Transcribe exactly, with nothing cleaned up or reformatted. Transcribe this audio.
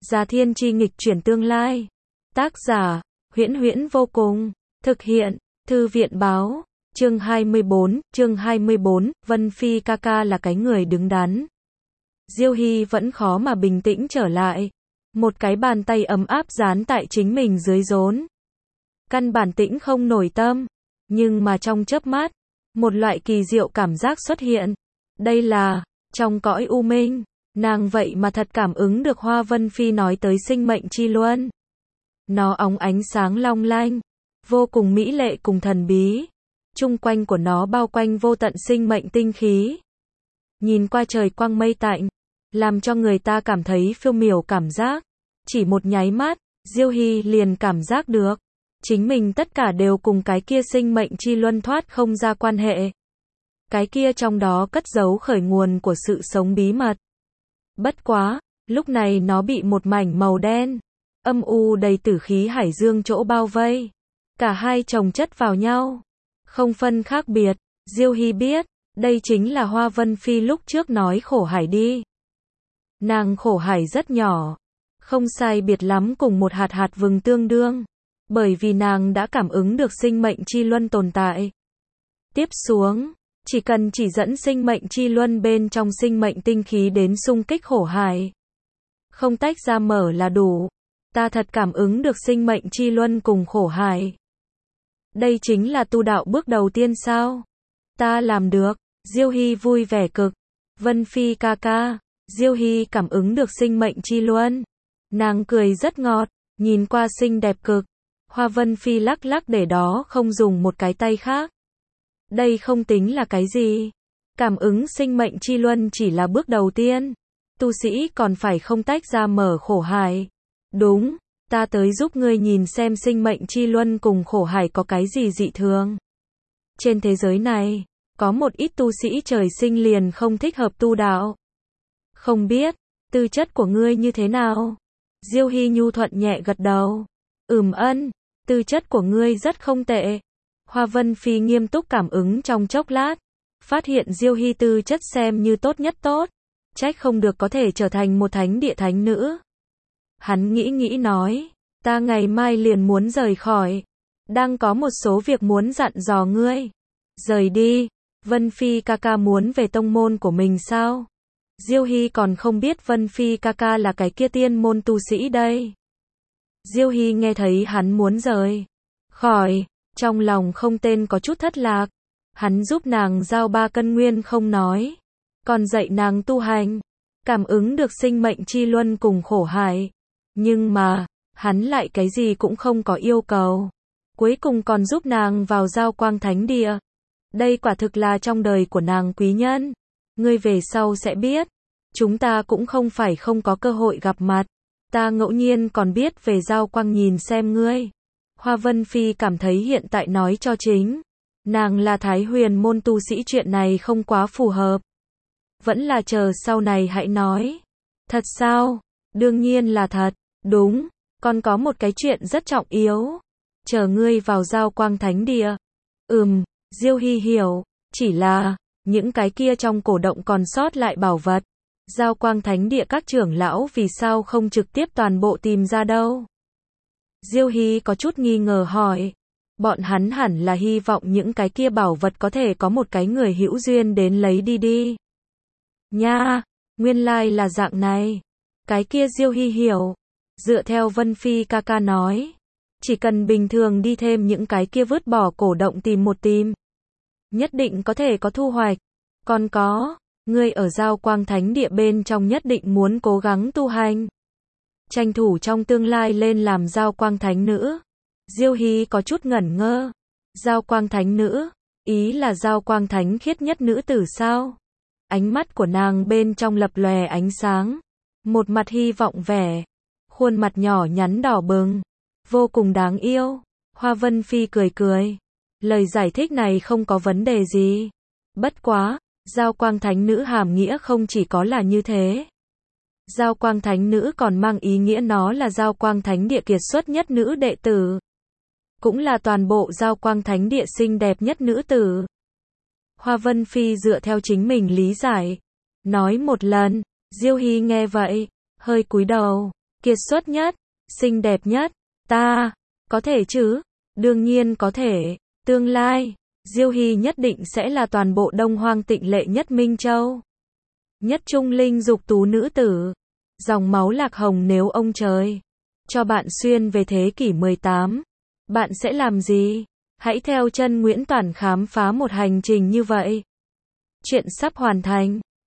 Già Thiên Chi nghịch chuyển tương lai. Tác giả, Huyễn Huyễn vô cùng. Thực hiện, Thư viện báo. Chương hai mươi bốn, chương hai mươi bốn, Vân Phi ca ca là cái người đứng đắn. Diêu Hy vẫn khó mà bình tĩnh trở lại. Một cái bàn tay ấm áp dán tại chính mình dưới rốn. Căn bản tĩnh không nổi tâm. Nhưng mà trong chớp mắt, một loại kỳ diệu cảm giác xuất hiện. Đây là, trong cõi u minh, nàng vậy mà thật cảm ứng được Hoa Vân Phi nói tới sinh mệnh chi luân. Nó óng ánh sáng long lanh, vô cùng mỹ lệ cùng thần bí. Chung quanh của nó bao quanh vô tận sinh mệnh tinh khí. Nhìn qua trời quang mây tạnh, làm cho người ta cảm thấy phiêu miểu cảm giác. Chỉ một nháy mắt, Diêu Hy liền cảm giác được. Chính mình tất cả đều cùng cái kia sinh mệnh chi luân thoát không ra quan hệ. Cái kia trong đó cất giấu khởi nguồn của sự sống bí mật. Bất quá, lúc này nó bị một mảnh màu đen, âm u đầy tử khí hải dương chỗ bao vây. Cả hai chồng chất vào nhau, không phân khác biệt. Diêu Hy biết, đây chính là Hoa Vân Phi lúc trước nói khổ hải đi. Nàng khổ hải rất nhỏ, không sai biệt lắm cùng một hạt hạt vừng tương đương. Bởi vì nàng đã cảm ứng được sinh mệnh chi luân tồn tại. Tiếp xuống, chỉ cần chỉ dẫn sinh mệnh chi luân bên trong sinh mệnh tinh khí đến xung kích khổ hải. Không tách ra mở là đủ. Ta thật cảm ứng được sinh mệnh chi luân cùng khổ hải. Đây chính là tu đạo bước đầu tiên sao? Ta làm được. Diêu Hy vui vẻ cực. Vân Phi ca ca. Diêu Hy cảm ứng được sinh mệnh chi luân. Nàng cười rất ngọt, nhìn qua xinh đẹp cực. Hoa Vân Phi lắc lắc để đó không dùng một cái tay khác. Đây không tính là cái gì. Cảm ứng sinh mệnh chi luân chỉ là bước đầu tiên. Tu sĩ còn phải không tách ra mở khổ hải. Đúng, ta tới giúp ngươi nhìn xem sinh mệnh chi luân cùng khổ hải có cái gì dị thường. Trên thế giới này, có một ít tu sĩ trời sinh liền không thích hợp tu đạo. Không biết, tư chất của ngươi như thế nào? Diêu Hy nhu thuận nhẹ gật đầu. Ừm ân, tư chất của ngươi rất không tệ. Hoa Vân Phi nghiêm túc cảm ứng trong chốc lát. Phát hiện Diêu Hy tư chất xem như tốt nhất tốt. Trách không được có thể trở thành một thánh địa thánh nữ. Hắn nghĩ nghĩ nói. Ta ngày mai liền muốn rời khỏi. Đang có một số việc muốn dặn dò ngươi. Rời đi. Vân Phi ca ca muốn về tông môn của mình sao? Diêu Hy còn không biết Vân Phi ca ca là cái kia tiên môn tu sĩ đây. Diêu Hy nghe thấy hắn muốn rời khỏi, trong lòng không tên có chút thất lạc. Hắn giúp nàng giao ba cân nguyên không nói, còn dạy nàng tu hành, cảm ứng được sinh mệnh chi luân cùng khổ hải. Nhưng mà, hắn lại cái gì cũng không có yêu cầu. Cuối cùng còn giúp nàng vào giao quang thánh địa. Đây quả thực là trong đời của nàng quý nhân. Ngươi về sau sẽ biết, chúng ta cũng không phải không có cơ hội gặp mặt. Ta ngẫu nhiên còn biết về giao quang nhìn xem ngươi. Hoa Vân Phi cảm thấy hiện tại nói cho chính nàng là Thái Huyền môn tu sĩ chuyện này không quá phù hợp. Vẫn là chờ sau này hãy nói. Thật sao? Đương nhiên là thật. Đúng, còn có một cái chuyện rất trọng yếu. Chờ ngươi vào giao quang thánh địa. Ừm, Diêu Hy hiểu, chỉ là những cái kia trong cổ động còn sót lại bảo vật. Giao quang thánh địa các trưởng lão vì sao không trực tiếp toàn bộ tìm ra đâu? Diêu Hy có chút nghi ngờ hỏi. Bọn hắn hẳn là hy vọng những cái kia bảo vật có thể có một cái người hữu duyên đến lấy đi đi. Nha, nguyên lai là dạng này. Cái kia Diêu Hy hiểu. Dựa theo Vân Phi ca ca nói, chỉ cần bình thường đi thêm những cái kia vứt bỏ cổ động tìm một tìm, nhất định có thể có thu hoạch. Còn có, ngươi ở giao quang thánh địa bên trong nhất định muốn cố gắng tu hành. Tranh thủ trong tương lai lên làm giao quang thánh nữ. Diêu Hy có chút ngẩn ngơ. Giao quang thánh nữ, ý là giao quang thánh khiết nhất nữ tử sao? Ánh mắt của nàng bên trong lập lòe ánh sáng. Một mặt hy vọng vẻ. Khuôn mặt nhỏ nhắn đỏ bừng. Vô cùng đáng yêu. Hoa Vân Phi cười cười. Lời giải thích này không có vấn đề gì. Bất quá, giao quang thánh nữ hàm nghĩa không chỉ có là như thế. Giao quang thánh nữ còn mang ý nghĩa nó là giao quang thánh địa kiệt xuất nhất nữ đệ tử. Cũng là toàn bộ giao quang thánh địa xinh đẹp nhất nữ tử. Hoa Vân Phi dựa theo chính mình lý giải. Nói một lần, Diêu Hy nghe vậy, hơi cúi đầu. kiệt xuất nhất, xinh đẹp nhất, ta, có thể chứ? Đương nhiên có thể, tương lai, Diêu Hy nhất định sẽ là toàn bộ Đông Hoang tịnh lệ nhất Minh Châu. Nhất trung linh dục tú nữ tử, dòng máu lạc hồng nếu ông trời cho bạn xuyên về thế kỷ mười tám, bạn sẽ làm gì? Hãy theo chân Nguyễn Toản khám phá một hành trình như vậy. Chuyện sắp hoàn thành.